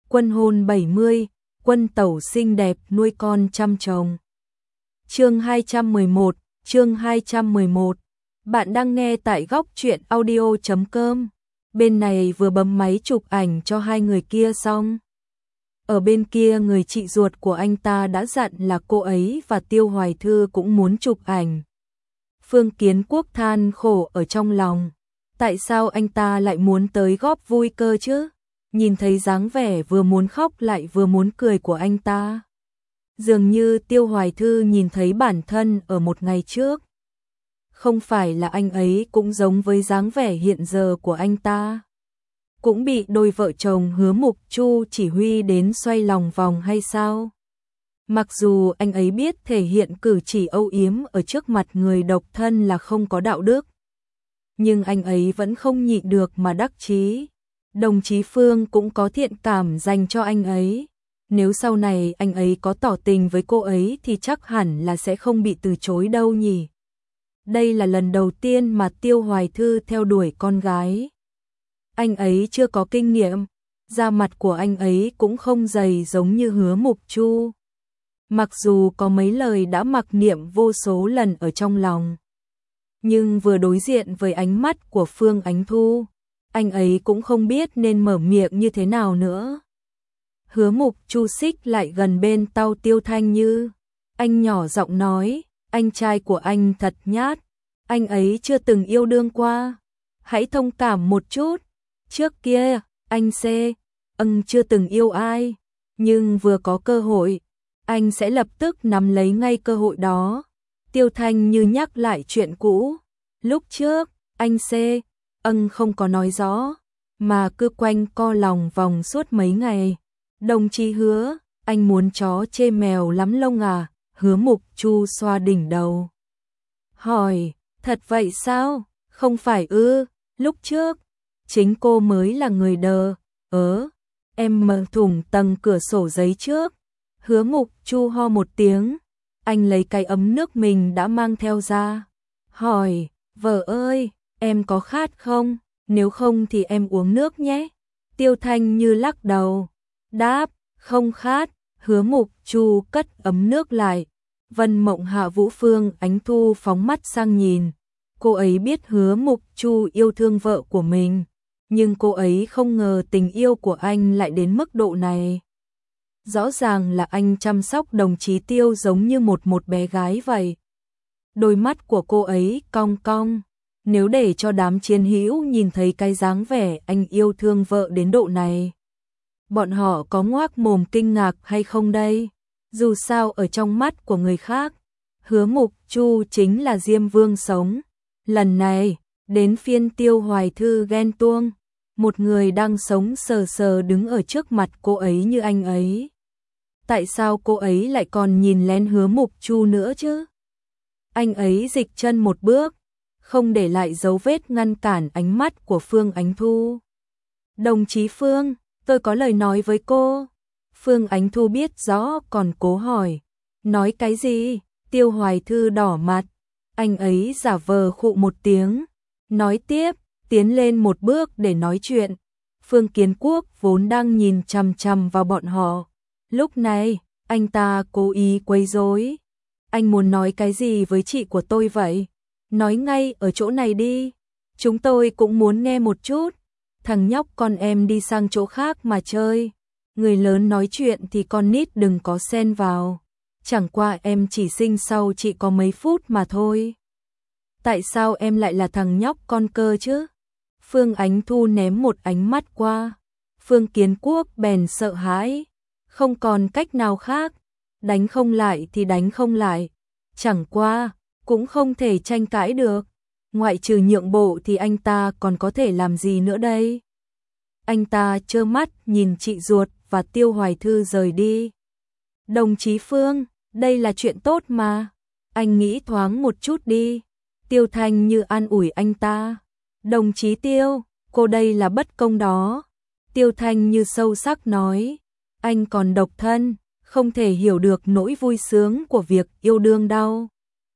Quân hôn 70, quân tẩu xinh đẹp nuôi con chăm chồng. Chương 211, chương 211. Bạn đang nghe tại góc truyện audio.com. Bên này vừa bấm máy chụp ảnh cho hai người kia xong. Ở bên kia người chị ruột của anh ta đã dặn là cô ấy và Tiêu Hoài Thư cũng muốn chụp ảnh. Phương Kiến Quốc than khổ ở trong lòng. Tại sao anh ta lại muốn tới góp vui cơ chứ? Nhìn thấy dáng vẻ vừa muốn khóc lại vừa muốn cười của anh ta. Dường như Tiêu Hoài Thư nhìn thấy bản thân ở một ngày trước. Không phải là anh ấy cũng giống với dáng vẻ hiện giờ của anh ta. Cũng bị đôi vợ chồng Hứa Mục Chu chỉ huy đến xoay lòng vòng hay sao? Mặc dù anh ấy biết thể hiện cử chỉ âu yếm ở trước mặt người độc thân là không có đạo đức. Nhưng anh ấy vẫn không nhịn được mà đắc chí. Đồng chí Phương cũng có thiện cảm dành cho anh ấy. Nếu sau này anh ấy có tỏ tình với cô ấy thì chắc hẳn là sẽ không bị từ chối đâu nhỉ. Đây là lần đầu tiên mà Tiêu Hoài Thư theo đuổi con gái. Anh ấy chưa có kinh nghiệm, da mặt của anh ấy cũng không dày giống như Hứa Mục Chu. Mặc dù có mấy lời đã mặc niệm vô số lần ở trong lòng, nhưng vừa đối diện với ánh mắt của Phương Ánh Thu, anh ấy cũng không biết nên mở miệng như thế nào nữa. Hứa Mục Chu xích lại gần bên Tao Tiêu Thanh Như. Anh nhỏ giọng nói, anh trai của anh thật nhát, anh ấy chưa từng yêu đương qua. Hãy thông cảm một chút. Trước kia, anh chưa từng yêu ai, nhưng vừa có cơ hội, anh sẽ lập tức nắm lấy ngay cơ hội đó. Tiêu Thanh Như nhắc lại chuyện cũ. Lúc trước, anh không có nói rõ, mà cứ quanh co lòng vòng suốt mấy ngày. Đồng chí Hứa, anh muốn chó chê mèo lắm lông à? Hứa Mục Chu xoa đỉnh đầu. Hỏi, thật vậy sao? Không phải ư? Lúc trước, chính cô mới là người em mở thủng tầng cửa sổ giấy trước. Hứa Mục Chu ho một tiếng. Anh lấy cái ấm nước mình đã mang theo ra. Hỏi, vợ ơi, em có khát không? Nếu không thì em uống nước nhé. Tiêu Thanh Như lắc đầu. Đáp, không khát. Hứa Mục Chu cất ấm nước lại. Vân Mộng Hạ Vũ Phương Ánh Thu phóng mắt sang nhìn. Cô ấy biết Hứa Mục Chu yêu thương vợ của mình, nhưng cô ấy không ngờ tình yêu của anh lại đến mức độ này. Rõ ràng là anh chăm sóc đồng chí Tiêu giống như một bé gái vậy. Đôi mắt của cô ấy cong cong. Nếu để cho đám chiến hữu nhìn thấy cái dáng vẻ anh yêu thương vợ đến độ này, bọn họ có ngoác mồm kinh ngạc hay không đây? Dù sao ở trong mắt của người khác, Hứa Mục Chu chính là Diêm Vương sống. Lần này, đến phiên Tiêu Hoài Thư ghen tuông. Một người đang sống sờ sờ đứng ở trước mặt cô ấy như anh ấy. Tại sao cô ấy lại còn nhìn lén Hứa Mục Chu nữa chứ? Anh ấy dịch chân một bước, không để lại dấu vết ngăn cản ánh mắt của Phương Ánh Thu. Đồng chí Phương, tôi có lời nói với cô. Phương Ánh Thu biết rõ còn cố hỏi. Nói cái gì? Tiêu Hoài Thư đỏ mặt. Anh ấy giả vờ khụ một tiếng. Nói tiếp, tiến lên một bước để nói chuyện. Phương Kiến Quốc vốn đang nhìn chằm chằm vào bọn họ. Lúc này, anh ta cố ý quấy rối. Anh muốn nói cái gì với chị của tôi vậy? Nói ngay ở chỗ này đi. Chúng tôi cũng muốn nghe một chút. Thằng nhóc con em đi sang chỗ khác mà chơi. Người lớn nói chuyện thì con nít đừng có xen vào. Chẳng qua em chỉ sinh sau chị có mấy phút mà thôi. Tại sao em lại là thằng nhóc con cơ chứ? Phương Ánh Thu ném một ánh mắt qua. Phương Kiến Quốc bèn sợ hãi. Không còn cách nào khác. Đánh không lại thì đánh không lại. Chẳng qua, cũng không thể tranh cãi được. Ngoại trừ nhượng bộ thì anh ta còn có thể làm gì nữa đây? Anh ta trơ mắt nhìn chị ruột và Tiêu Hoài Thư rời đi. Đồng chí Phương, đây là chuyện tốt mà. Anh nghĩ thoáng một chút đi. Tiêu Thanh Như an ủi anh ta. Đồng chí Tiêu, cô đây là bất công đó. Tiêu Thanh Như sâu sắc nói. Anh còn độc thân, không thể hiểu được nỗi vui sướng của việc yêu đương đâu.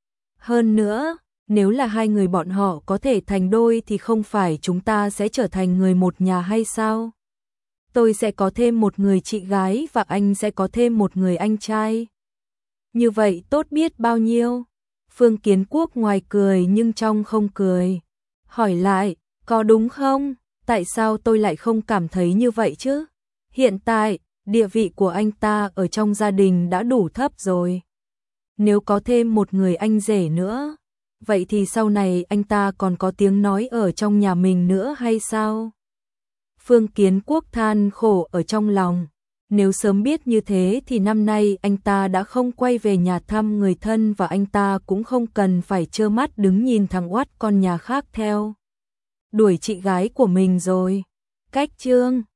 Hơn nữa, nếu là hai người bọn họ có thể thành đôi thì không phải chúng ta sẽ trở thành người một nhà hay sao? tôi sẽ có thêm một người chị gái và anh sẽ có thêm một người anh trai. Như vậy tốt biết bao nhiêu. Phương Kiến Quốc ngoài cười nhưng trong không cười. Hỏi lại, có đúng không? Tại sao tôi lại không cảm thấy như vậy chứ? Hiện tại, địa vị của anh ta ở trong gia đình đã đủ thấp rồi. Nếu có thêm một người anh rể nữa, vậy thì sau này anh ta còn có tiếng nói ở trong nhà mình nữa hay sao? Phương Kiến Quốc than khổ ở trong lòng. Nếu sớm biết như thế thì năm nay anh ta đã không quay về nhà thăm người thân và anh ta cũng không cần phải trơ mắt đứng nhìn thằng oắt con nhà khác theo đuổi chị gái của mình rồi. Cách chương